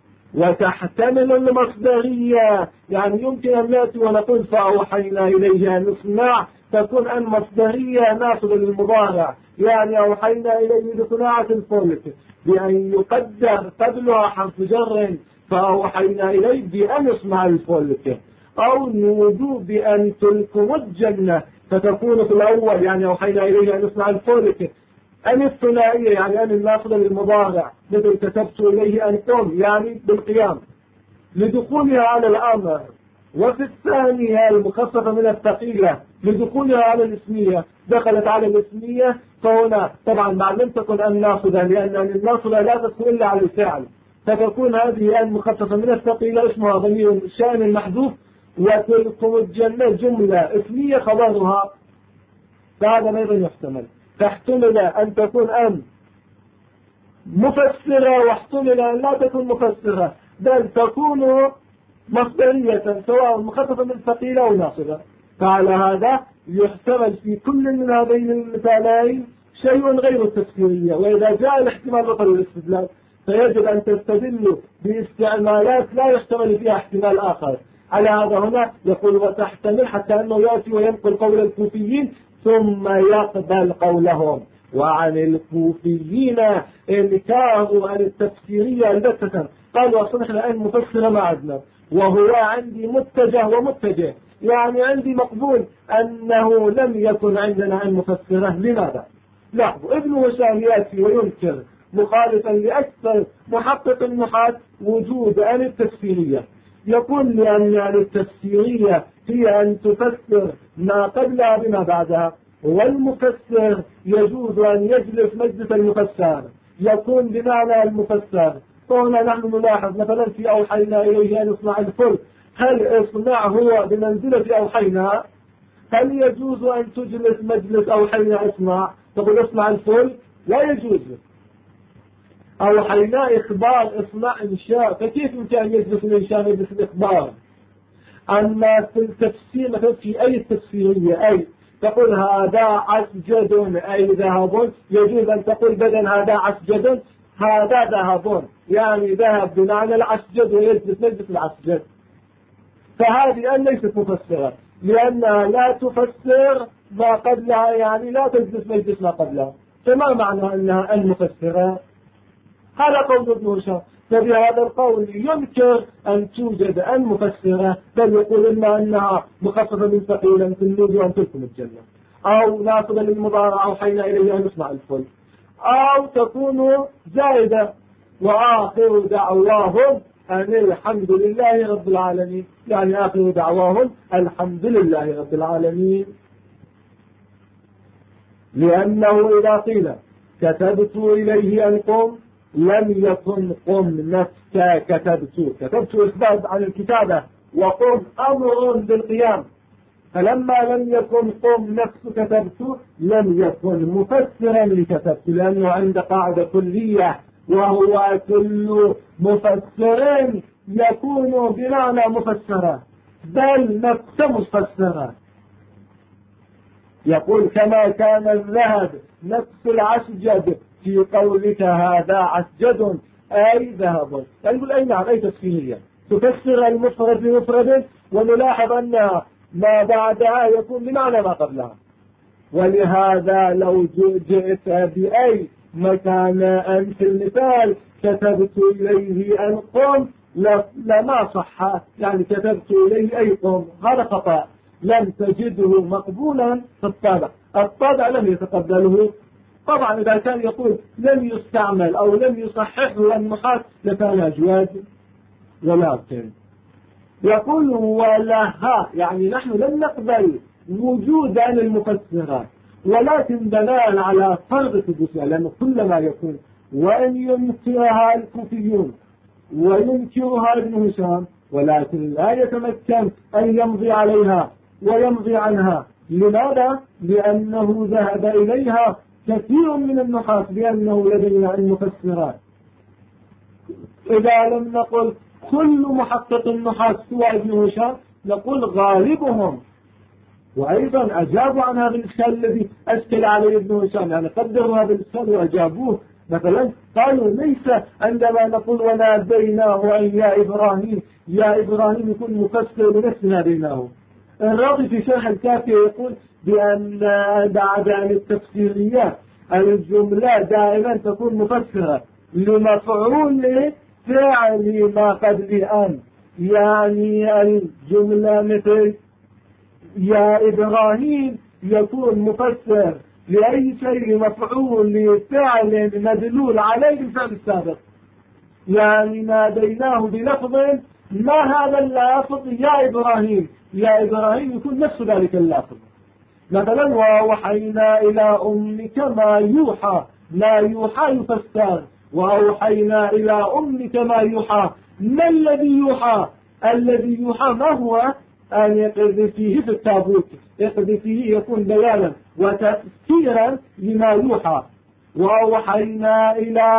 وتحتمل المصدرية، يعني يمكن أن نأتي ونقول فأوحينا إليه أن نصنع، تكون أن مصدرية ناصبة للمضارع، يعني أوحينا إليه بصناعة الفلك بأن يقدر قبلها حرف جر، فأوحينا إليه بأن يصنع الفلك. أو نودوا بأن تلكم الجنة، فتكون في الأول يعني أوحينا إليه أن يصنع الفلك. أن الثنائية يعني أن الناصبة للمضارع، مثل كتبت إليه أن قم يعني بالقيام لدخولها على الأمر. وفي الثانية المخففة من الثقيلة لدخولها على الاسمية، دخلت على الاسمية، فهنا طبعا بعد لم تكن أن ناصبة، لأن الناصبة لا تدخل إلا على الفعل، فتكون هذه أن مخففة من الثقيلة اسمها ضمير شأن محذوف، وتلكم الجنة جملة اسمية خبرها، فهذا أيضا يحتمل. تحتمل أن تكون أن مفسرة، واحتمل أن لا تكون مفسرة، بل تكون مصدرية سواء مخففة من ثقيلة أو ناصبة. فعلى هذا يحتمل في كل من هذين المثالين شيء غير التفسيرية. وإذا جاء الاحتمال بطل الاستدلال فيجب أن تستدل باستعمالات لا يحتمل فيها احتمال آخر. على هذا هنا يقول وتحتمل، حتى أنه يأتي وينقل قول الكوفيين ثم يقبل قولهم. وعن الكوفيين انكاروا عن التفسيرية البتة، قالوا أصلا احنا الآن مفسرة ما عندنا، وهو عندي متجه ومتجه، يعني عندي مقبول أنه لم يكن عندنا أن مفسرة. لماذا؟ لاحظوا ابن هشام يأتي وينكر مخالفا لأكثر محقق النحاة وجود أن التفسيرية، يقول لأن التفسيرية هي أن تفسر ما قبلها بما بعدها، والمفسر يجوز أن يجلس مجلس المفسر، يكون بمعنى المفسر. فهنا نحن نلاحظ مثلا في أوحينا إليه أن يصنع الفلك، هل إصنع هو بمنزلة أوحينا؟ هل يجوز أن تجلس مجلس أوحينا اصنع، تقول اصنع الفلك؟ لا يجوز. أوحينا إخبار، اصنع إنشاء، فكيف يمكن أن يجلس الإنشاء مجلس الإخبار؟ أما في التفسير مثلا في أي التفسيرية أي تقول هذا عسجد أي ذهب، يجوز أن تقول بدل هذا عسجد هذا ذهب، يعني ذهب بمعنى العسجد ويجلس مجلس العسجد. فهذه أن ليست مفسرة، لأنها لا تفسر ما قبلها، يعني لا تجلس مجلس ما قبلها. فما معنى أنها المفسرة؟ هذا قول ابن هشام. فبهذا القول ينكر أن توجد أن مفسرة، بل يقول إما أنها مخففة من ثقيلا في النود وأن تلكم الجنة، أو ناصبة للمضارع أوحينا إليه أن يصنع الفلك، أو تكون زائدة. وآخر دعواهم أن الحمد لله رب العالمين، يعني آخر دعواهم الحمد لله رب العالمين. لأنه إذا قيل كتبت إليه أن قم لم يكن قم نفسك كتبت إثبات عن الكتابة، وقم أمر بالقيام، فلما لم يكن قم نفس كتبت لم يكن مفسرا لكتبت، لأنه عند قاعدة كلية، وهو كل مفسر يكون بمعنى مفسرة بل نفس مفسرة. يقول كما كان الذهب نفس العسجد في قولك هذا عسجد أي ذهب، يقول أي نعم أي تفسيرية تفسر المفرد بمفرد، ونلاحظ أن ما بعدها يكون بمعنى ما قبلها. ولهذا لو جئت بأي مكان أن في المثال كتبت إليه أن قم لما صح، يعني كتبت إليه أي قم، هذا خطأ، لم تجده مقبولا في الطابع، الطابع لم يتقبله. طبعا إذا كان يقول لم يستعمل أو لم يصححه النحاة لكان أجواد. ولكن يقول ولها، يعني نحن لم نقبل وجود عن المفسرات، ولكن بناء على فرض ثبوتها، لأنه كلما يكون وأن ينكرها الكوفيون وينكرها ابن هشام، ولكن لا يتمكن أن يمضي عليها ويمضي عنها. لماذا؟ لأنه ذهب إليها كثير من النحاة بأنه لدينا المفسرات. إذا لم نقل كل محقق النحاة سوى ابن هشام نقول غالبهم. وأيضا أجابوا عن هذا الإشكال الذي أشكل عليه ابن هشام، يعني قدروا هذا الإشكال وأجابوه. مثلا قالوا ليس عندما نقول وناديناه أن يا إبراهيم، يا إبراهيم يكون مفسر لنفس ناديناه. الراضي في شرح الكافي يقول بأن بعد عن التفسيريات الجملة دائما تكون مفسرة لمفعول فعل ما قبل أن، يعني الجملة مثل يا إبراهيم يكون مفسر لأي شيء مفعول لفعل مدلول عليه الفعل السابق، يعني ناديناه بلفظ ما هذا اللفظ يا إبراهيم، يا إبراهيم يكون نفس ذلك اللفظ. مثلا وأوحينا إلى أمك ما يوحى، ما يوحى يفسر، وأوحينا إلى أمك ما يوحى. ما الذي يوحى؟ الذي يوحى ما هو؟ أن يقذفيه في التابوت، يقذفيه يكون بيانا وتفسيرا لما يوحى. وأوحينا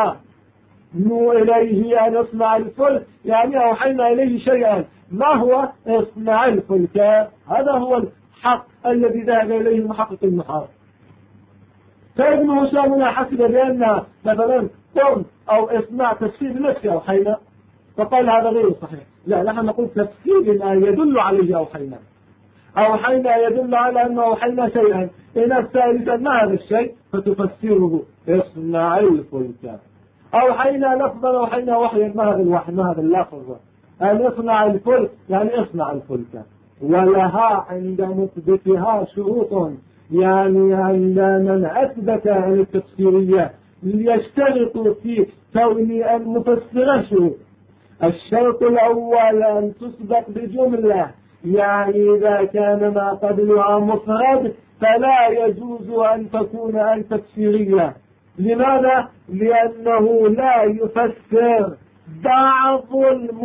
إليه أن يصنع الفلك، يعني أوحينا إليه شيئا، ما هو؟ اصنع الفلك. هذا هو الحق الذي ذهب إليه المحقق النحاة. فابن هشام حسب بأن مثلا قم أو اصنع تفسير نفسي أوحينا، فقال هذا غير صحيح. لا، نحن نقول تفسير ما يدل عليه أوحينا. أوحينا يدل على أنه أوحينا شيئا، إن الثالثا ما هذا الشيء فتفسره اصنع الفلك. أوحينا لفظا، أوحينا وحيا، ما هذا الوحي، ما هذا اللفظ، أن يصنع الفلك يعني اصنع الفلك. ولها عند مثبتها شروط، يعني عند من أثبت عن التفسيرية يشترط في كون المفسر شروط. الشرط الأول أن تسبق بجملة، يعني إذا كان ما قبلها مفرد فلا يجوز أن تكون أن تفسيرية. لماذا؟ لأنه لا يفسر بعض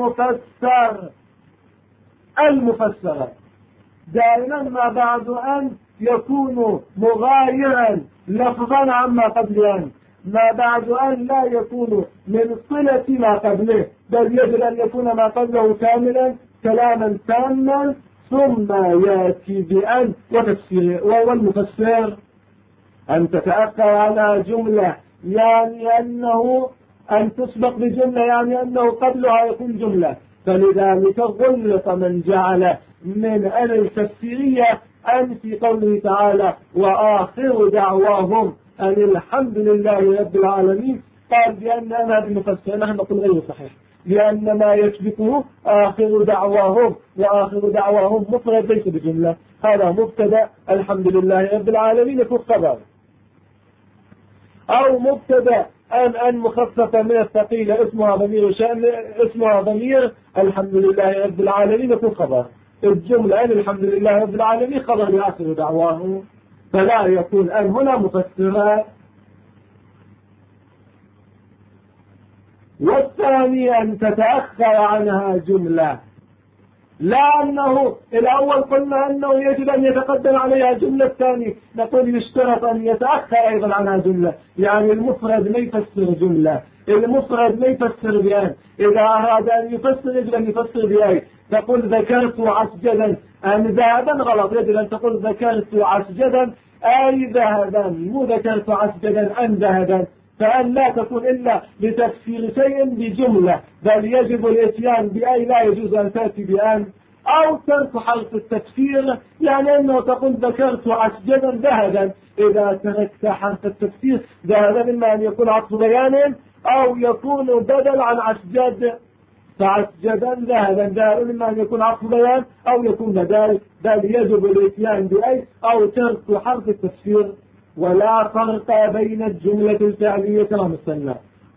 المفسر دائما ما بعد أن يكون مغايرا لفظا عما قبل أن، ما بعد أن لا يكون من صلة ما قبله، بل يجب أن يكون ما قبله كاملا كلاما تاما، ثم يأتي بأن وتفسير. والمفسر أن تتأخر على جملة، يعني أنه أن تسبق بجملة، يعني أنه قبلها يكون جملة. فلذلك غلط من جعل من أن التفسيرية أن في قوله تعالى وآخر دعواهم أن الحمد لله رب العالمين، قال بأن هذا المفسر، نحن نقول غير صحيح، لأن ما يشبكه آخر دعواهم، وآخر دعواهم مفرد ليس بجملة. هذا مبتدا الحمد لله رب العالمين في الخبر، أو مبتدا أن مخففة من الثقيل اسمها ضمير شأن، اسمها ضمير الحمد لله رب العالمين في الخبر. الجملة أن الحمد لله رب العالمين خبر لآخر دعواهم، فلا يكون أن هنا مفسرة. والثاني أن تتأخر عنها جملة، لا أنه الأول قلنا أنه يجب أن يتقدم عليها جملة، الثاني نقول يشترط أن يتأخر أيضا عنها جملة. يعني المفرد ما يفسر جملة، المفرد ما يفسر بأن، إذا أراد أن يفسر يجب أن يفسر بأي. تقول ذكرت عسجدا أن ذهبا، غلط، يجب أن تقول ذكرت عسجدا أي ذهبا، مو ذكرت عسجدا أن ذهبا. فأن لا تكون إلا لتفسير شيء بجملة، بل يجب الاتيان بأي، لا يجوز أن تأتي بأن. أو ترك حرف التفسير، يعني أنه تقول ذكرت عسجدا ذهبا، إذا تركت حرف التفسير ذهبا إما أن يكون عطف بيان أو يكون بدل عن عسجد، فعسجدا ذهبا إما أن يكون عطف بيان أو يكون بدل، بل يجب الاتيان بأي أو ترك حرف التفسير. ولا فرق بين الجملة الفعلية كما مثلنا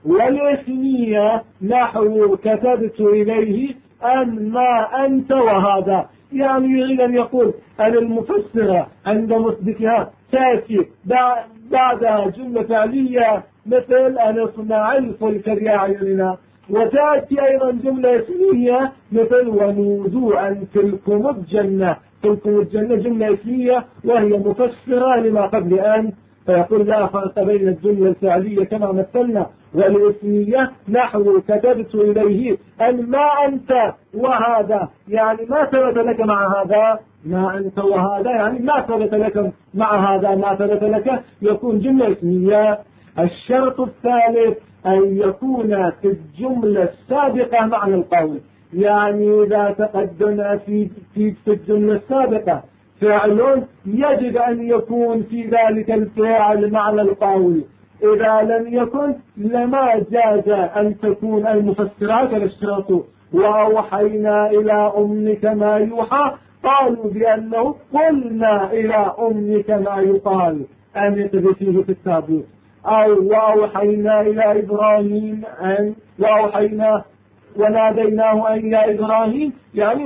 والاسمية، نحو كتبت إليه أن ما أنت وهذا. يعني يريد أن يقول أن المفسرة عند مثبتها تأتي بعدها جملة فعلية مثل أن اصنع الفلك بأعيننا، وتأتي أيضا جملة اسمية مثل ونودوا أن تلكم الجنة. تلكم الجنة جملة اسمية وهي مفسرة لما قبل أن، فيقول لا فرق بين الجملة الفعلية كما مثلنا والاسمية، نحو كتبت إليه أن ما أنت وهذا، يعني ما ثبت لك مع هذا، ما أنت وهذا يعني ما ثبت لك مع هذا، ما ثبت لك، يكون جملة اسمية. الشرط الثالث أن يكون في الجملة السابقة معنى القول، يعني إذا تقدم في الجملة السابقة فعل يجب أن يكون في ذلك الفعل معنى القول، إذا لم يكن لما جاز أن تكون المفسرات الاشتراط. وأوحينا إلى أمك ما يوحى، قالوا بأنه قلنا إلى أمك ما يقال أن اقذفيه في التابوت. أو وأوحينا إلى إبراهيم أن، وأوحينا وناديناه أن يا إبراهيم، يعني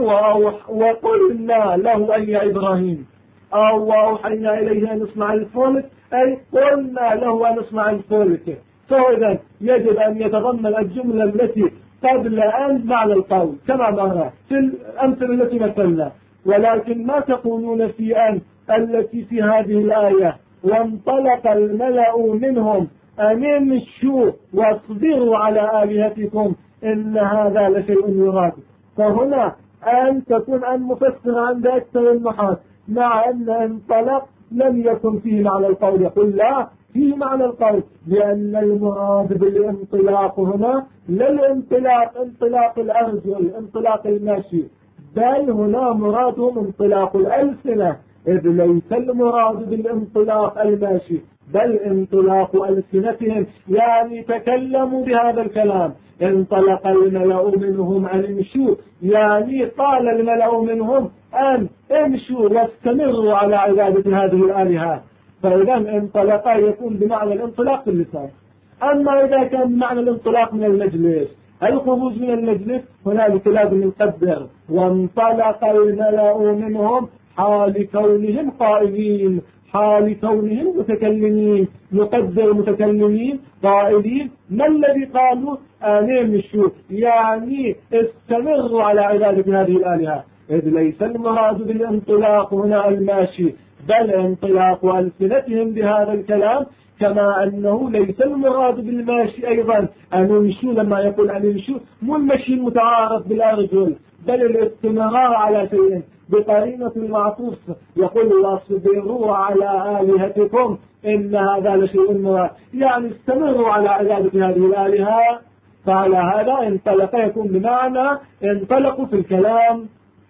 وقلنا له أن يا إبراهيم. أو وأوحينا إليه أن نصنع الفلك، أي قلنا له أن نصنع الفلك. فإذا يجب أن يتضمن الجملة التي قبل أن معنى القول كما مر في الأمثلة التي مثلنا. ولكن ما تقولون في أن التي في هذه الآية وانطلق الملأ منهم أن امشوا واصبروا على آلهتكم إن هذا لشيء يراد. فهنا أن تكون أن مفسر عند أكثر النحاة، مع أن انطلق لم يكن فيه معنى القول، يقول لا فيه معنى القول، لأن المراد بالانطلاق هنا لا الانطلاق انطلاق الأرجل انطلاق الماشي، بل هنا مرادهم انطلاق الألسنة، إذ ليس المراد بالانطلاق الماشي بل انطلاق ألسنتهم، يعني تكلموا بهذا الكلام. انطلق الملأ منهم أن امشوا، يعني قال الملأ منهم أن امشوا واستمروا على عبادة هذه الآلهة. فإذا انطلق يكون بمعنى الانطلاق في اللسان. أما إذا كان معنى الانطلاق من المجلس، الخروج من المجلس، هنالك لازم نقدر وانطلق الملأ منهم حال كونهم قائلين، حال كونهم متكلمين، نقدر متكلمين قائلين. ما الذي قالوا؟ أن امشوا، يعني استمروا على عبادة هذه الآلهة، إذ ليس المراد بالانطلاق هنا الماشي بل انطلاق ألسنتهم بهذا الكلام، كما أنه ليس المراد بالماشي أيضا أن يمشوا. لما يقول أن يمشوا مو المشي المتعارف بالأرجل بل الاستمرار على شيء بقرينة المعطوف، يقول واصبروا على آلهتكم إن هذا لشيء مراد، يعني استمروا على عبادة هذه الآلهة. فعلى هذا انطلق يكون بمعنى انطلقوا في الكلام.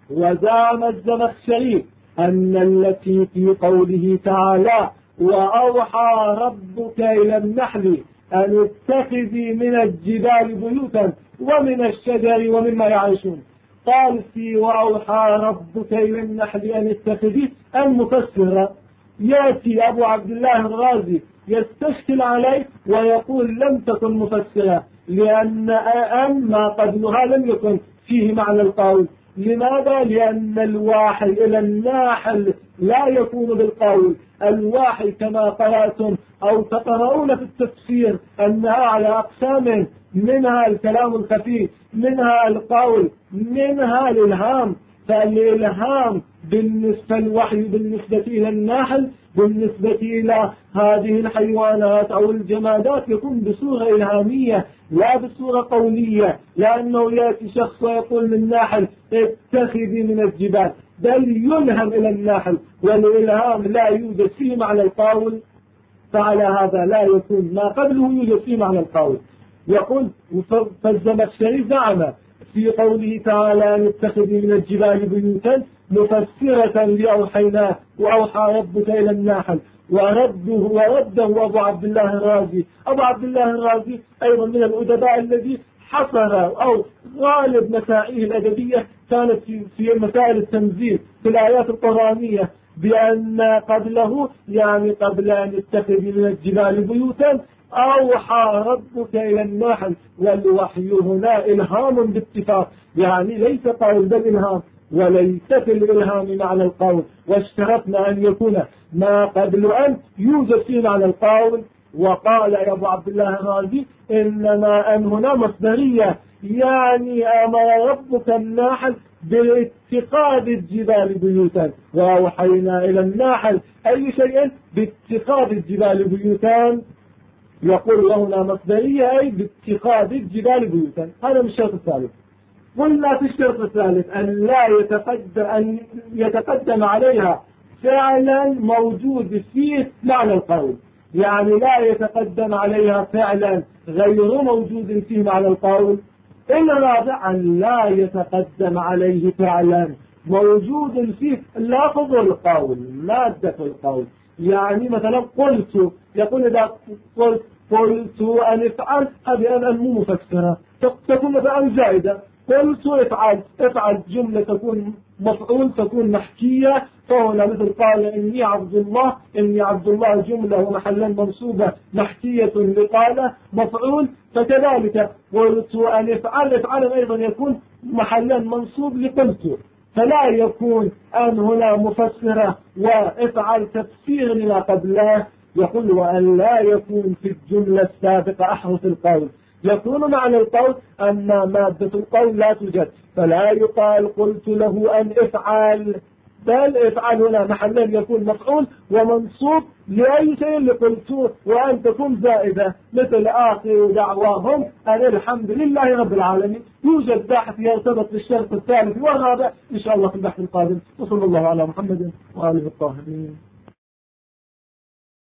وزعم الزمخشري أن التي في قوله تعالى وأوحى ربك إلى النحل أن اتخذي من الجبال بيوتا ومن الشجر ومما يعيشون. قال في وأوحى ربك إلى النحل أن اتخذي المفسرة. يأتي أبو عبد الله الرازي يستشكل عليه ويقول لم تكن مفسرة، لأن ما قبلها لم يكن فيه معنى القول. لماذا؟ لأن الواحي إلى الناحل لا يكون بالقول. الواحي كما قرأتم أو تقرؤون في التفسير أنها على أقسام، منها الكلام الخفي، منها القول، منها الإلهام. فالإلهام بالنسبة الوحي بالنسبة إلى الناحل، بالنسبة إلى هذه الحيوانات أو الجمادات يكون بصورة إلهامية لا بصورة قولية، لأنه يأتي شخص ويقول للناحل اتخذي من الجبال، بل يلهم إلى الناحل، والإلهام لا يوجد فيه معنى القول. فعلى هذا لا يكون ما قبله يوجد فيه معنى القول. يقول فالزمخشري زعم في قوله تعالى أن اتخذي من الجبال بيوتا مفسرة لأوحيناه وأوحى ربك إلى الناحل، ورده أبو عبد الله الرازي. أبو عبد الله الرازي أيضا من الأدباء الذي حصر أو غالب مسائله الأدبية كانت في مسائل التنزيل في الآيات القرآنية، بأن قبله يعني قبل أن اتخذي من الجبال بيوتا أوحى ربك إلى النحل. والوحي هنا إلهام باتفاق، يعني ليس قول بل إلهام، وليس في الإلهام معنى القول. واشترطنا أن يكون ما قبل أن يوجد فيه معنى القول. وقال يا أبو عبد الله الرازي إنما أن هنا مصدرية، يعني أمر ربك الناحل باتخاذ الجبال بيوتا وأوحينا إلى الناحل أي شيء باتخاذ الجبال بيوتا. يقول هنا مصدرية أي باتخاذ الجبال بيوتا. هذا من الشرط الثالث. قلنا في الشرط الثالث أن يتقدم عليها فعلا موجود فيه معنى القول، يعني لا يتقدم عليها فعلا غير موجود فيه معنى القول. الرابع أن لا يتقدم عليه فعلا موجود فيه لفظ القول، مادة القول. يعني مثلا قلت، يقول إذا قلت أن افعل، هذه أن مو مفسرة، تكون مثلا زائدة. قلت افعل جملة تكون مفعول، تكون محكية. فهنا مثل قال إني عبد الله جملة ومحلا منصوبة محكية لقال مفعول. فكذلك قلت أن افعل أيضا يكون محلا منصوب لقلت، فلا يكون أن هنا مفسرة وافعل تفسير لما قبله. يقول وأن لا يكون في الجملة السابقة أحرف القول، يكون معنى القول أما مادة القول لا توجد، فلا يقال قلت له أن افعل، بل افعل هنا محلا يكون مفعول ومنصوب لأي شيء اللي قلته، وأن تكون زائدة مثل آخر دعواهم أن الحمد لله رب العالمين. يوجد باحث يرتبط بالشرط الثالث والرابع إن شاء الله في البحث القادم. وصلى الله على محمد وآله الطاهرين.